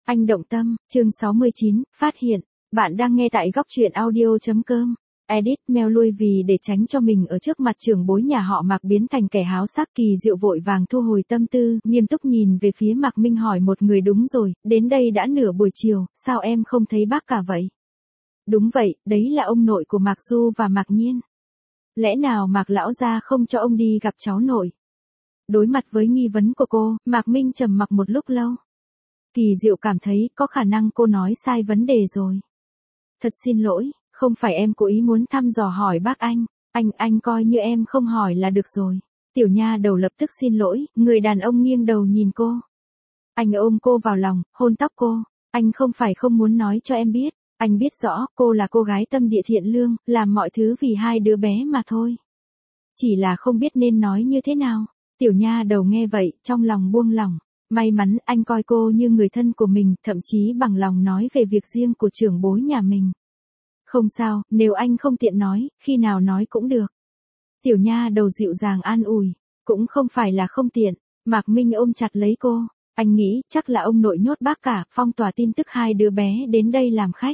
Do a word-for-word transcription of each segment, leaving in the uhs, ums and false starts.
Anh động tâm, chương sáu mươi chín, phát hiện. Bạn đang nghe tại góc truyện audio chấm com. Edit mail lui vì để tránh cho mình ở trước mặt trưởng bối nhà họ Mạc biến thành kẻ háo sắc. Kỳ Diệu vội vàng thu hồi tâm tư, nghiêm túc nhìn về phía Mạc Minh hỏi một người. Đúng rồi, đến đây đã nửa buổi chiều, sao em không thấy bác cả vậy? Đúng vậy, đấy là ông nội của Mạc Du và Mạc Nhiên. Lẽ nào Mạc lão gia không cho ông đi gặp cháu nội? Đối mặt với nghi vấn của cô, Mạc Minh trầm mặc một lúc lâu. Kỳ Diệu cảm thấy có khả năng cô nói sai vấn đề rồi. Thật xin lỗi, không phải em cố ý muốn thăm dò hỏi bác anh, anh, anh coi như em không hỏi là được rồi. Tiểu nha đầu lập tức xin lỗi, người đàn ông nghiêng đầu nhìn cô. Anh ôm cô vào lòng, hôn tóc cô, anh không phải không muốn nói cho em biết, anh biết rõ cô là cô gái tâm địa thiện lương, làm mọi thứ vì hai đứa bé mà thôi. Chỉ là không biết nên nói như thế nào. Tiểu nha đầu nghe vậy, trong lòng buông lỏng. May mắn anh coi cô như người thân của mình, thậm chí bằng lòng nói về việc riêng của trưởng bối nhà mình. Không sao, nếu anh không tiện nói, khi nào nói cũng được. Tiểu nha đầu dịu dàng an ủi, cũng không phải là không tiện. Mạc Minh ôm chặt lấy cô, anh nghĩ chắc là ông nội nhốt bác cả, phong tỏa tin tức hai đứa bé đến đây làm khách.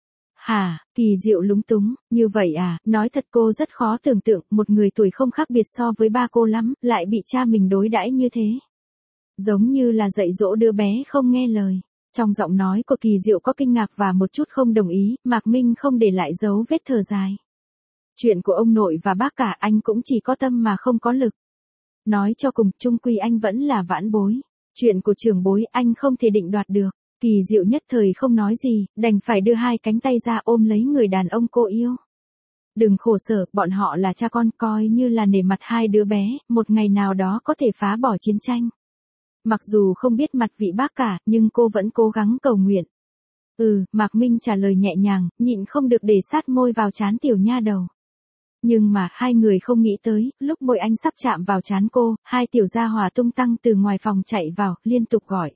Hả, Kỳ Diệu lúng túng, như vậy à, nói thật cô rất khó tưởng tượng, một người tuổi không khác biệt so với ba cô lắm, lại bị cha mình đối đãi như thế. Giống như là dạy dỗ đứa bé không nghe lời. Trong giọng nói của Kỳ Diệu có kinh ngạc và một chút không đồng ý, Mạc Minh không để lại dấu vết thở dài. Chuyện của ông nội và bác cả anh cũng chỉ có tâm mà không có lực. Nói cho cùng, chung quy anh vẫn là vãn bối. Chuyện của trưởng bối anh không thể định đoạt được. Kỳ Diệu nhất thời không nói gì, đành phải đưa hai cánh tay ra ôm lấy người đàn ông cô yêu. Đừng khổ sở, bọn họ là cha con, coi như là nể mặt hai đứa bé, một ngày nào đó có thể phá bỏ chiến tranh. Mặc dù không biết mặt vị bác cả, nhưng cô vẫn cố gắng cầu nguyện. Ừ, Mạc Minh trả lời nhẹ nhàng, nhịn không được để sát môi vào trán tiểu nha đầu. Nhưng mà hai người không nghĩ tới, lúc môi anh sắp chạm vào trán cô, hai tiểu gia hỏa tung tăng từ ngoài phòng chạy vào, liên tục gọi.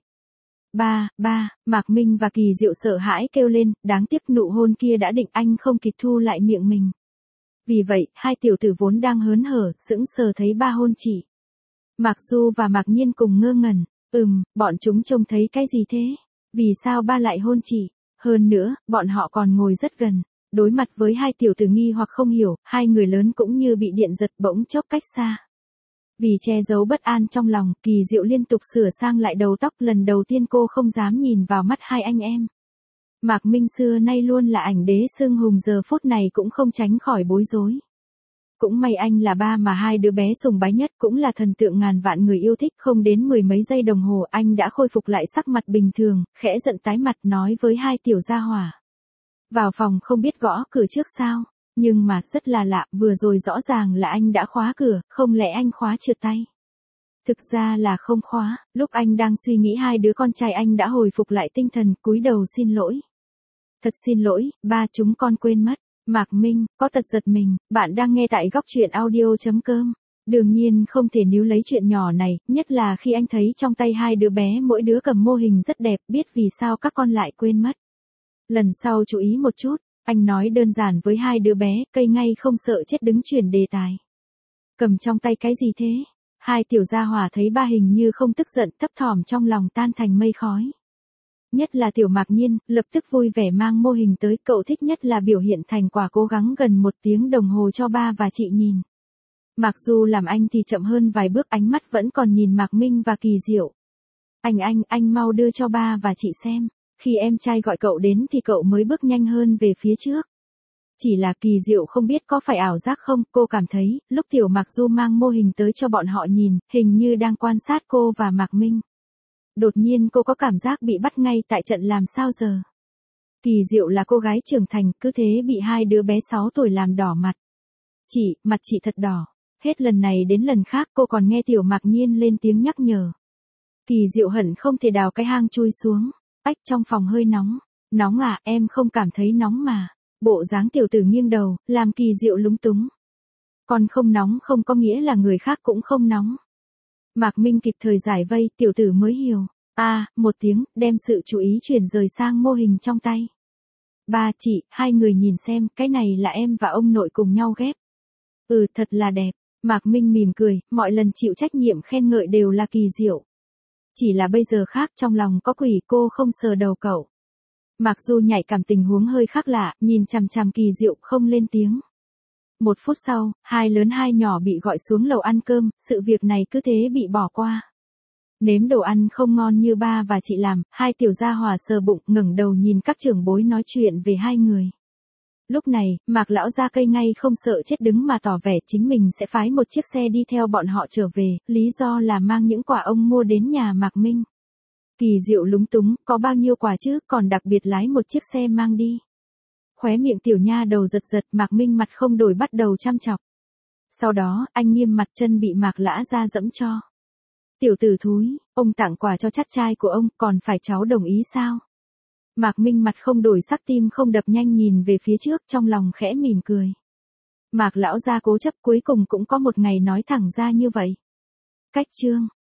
Ba, ba, Mạc Minh và Kỳ Diệu sợ hãi kêu lên, đáng tiếc nụ hôn kia đã định anh không kịp thu lại miệng mình. Vì vậy, hai tiểu tử vốn đang hớn hở, sững sờ thấy ba hôn chị. Mạc Du và Mạc Nhiên cùng ngơ ngẩn, ừm, bọn chúng trông thấy cái gì thế? Vì sao ba lại hôn chị? Hơn nữa, bọn họ còn ngồi rất gần. Đối mặt với hai tiểu tử nghi hoặc không hiểu, hai người lớn cũng như bị điện giật bỗng chốc cách xa. Vì che giấu bất an trong lòng, Kỳ Diệu liên tục sửa sang lại đầu tóc, lần đầu tiên cô không dám nhìn vào mắt hai anh em. Mạc Minh xưa nay luôn là ảnh đế xương hùng, giờ phút này cũng không tránh khỏi bối rối. Cũng may anh là ba mà hai đứa bé sùng bái nhất, cũng là thần tượng ngàn vạn người yêu thích, không đến mười mấy giây đồng hồ anh đã khôi phục lại sắc mặt bình thường, khẽ giận tái mặt nói với hai tiểu gia hỏa. Vào phòng không biết gõ cửa trước sao, nhưng mà rất là lạ, vừa rồi rõ ràng là anh đã khóa cửa, không lẽ anh khóa trượt tay? Thực ra là không khóa, lúc anh đang suy nghĩ hai đứa con trai anh đã hồi phục lại tinh thần, cúi đầu xin lỗi. Thật xin lỗi, ba, chúng con quên mất. Mạc Minh, có tật giật mình, bạn đang nghe tại góc truyện audio chấm com. Đương nhiên không thể níu lấy chuyện nhỏ này, nhất là khi anh thấy trong tay hai đứa bé mỗi đứa cầm mô hình rất đẹp, biết vì sao các con lại quên mất. Lần sau chú ý một chút, anh nói đơn giản với hai đứa bé, cây ngay không sợ chết đứng chuyển đề tài. Cầm trong tay cái gì thế? Hai tiểu gia hỏa thấy ba hình như không tức giận, thấp thỏm trong lòng tan thành mây khói. Nhất là tiểu Mạc Nhiên, lập tức vui vẻ mang mô hình tới, cậu thích nhất là biểu hiện thành quả cố gắng gần một tiếng đồng hồ cho ba và chị nhìn. Mặc dù làm anh thì chậm hơn vài bước, ánh mắt vẫn còn nhìn Mạc Minh và Kỳ Diệu. Anh anh, anh mau đưa cho ba và chị xem. Khi em trai gọi cậu đến thì cậu mới bước nhanh hơn về phía trước. Chỉ là Kỳ Diệu không biết có phải ảo giác không, cô cảm thấy, lúc tiểu Mạc Du mang mô hình tới cho bọn họ nhìn, hình như đang quan sát cô và Mạc Minh. Đột nhiên cô có cảm giác bị bắt ngay tại trận, làm sao giờ? Kỳ Diệu là cô gái trưởng thành, cứ thế bị hai đứa bé sáu tuổi làm đỏ mặt. Chị, mặt chị thật đỏ. Hết lần này đến lần khác cô còn nghe tiểu Mạc Nhiên lên tiếng nhắc nhở. Kỳ Diệu hận không thể đào cái hang chui xuống. Ách, trong phòng hơi nóng. Nóng à, em không cảm thấy nóng mà. Bộ dáng tiểu tử nghiêng đầu, làm Kỳ Diệu lúng túng. Còn không nóng không có nghĩa là người khác cũng không nóng. Mạc Minh kịp thời giải vây, tiểu tử mới hiểu. À, một tiếng, đem sự chú ý chuyển rời sang mô hình trong tay. Ba, chị, hai người nhìn xem, cái này là em và ông nội cùng nhau ghép. Ừ, thật là đẹp. Mạc Minh mỉm cười, mọi lần chịu trách nhiệm khen ngợi đều là Kỳ Diệu. Chỉ là bây giờ khác, trong lòng có quỷ, cô không sờ đầu cậu. Mạc Du nhạy cảm tình huống hơi khác lạ, nhìn chằm chằm Kỳ Diệu không lên tiếng. Một phút sau, hai lớn hai nhỏ bị gọi xuống lầu ăn cơm, sự việc này cứ thế bị bỏ qua. Nếm đồ ăn không ngon như ba và chị làm, hai tiểu gia hỏa sờ bụng ngẩng đầu nhìn các trưởng bối nói chuyện về hai người. Lúc này, Mạc lão ra cây ngay không sợ chết đứng mà tỏ vẻ chính mình sẽ phái một chiếc xe đi theo bọn họ trở về, lý do là mang những quà ông mua đến nhà Mạc Minh. Kỳ Diệu lúng túng, có bao nhiêu quà chứ, còn đặc biệt lái một chiếc xe mang đi. Khóe miệng tiểu nha đầu giật giật, Mạc Minh mặt không đổi bắt đầu chăm chọc. Sau đó, anh nghiêm mặt chân bị Mạc lã ra dẫm cho. Tiểu tử thúi, ông tặng quà cho chắt trai của ông, còn phải cháu đồng ý sao? Mạc Minh mặt không đổi sắc, tim không đập nhanh nhìn về phía trước, trong lòng khẽ mỉm cười. Mạc lão gia cố chấp, cuối cùng cũng có một ngày nói thẳng ra như vậy. Cách chương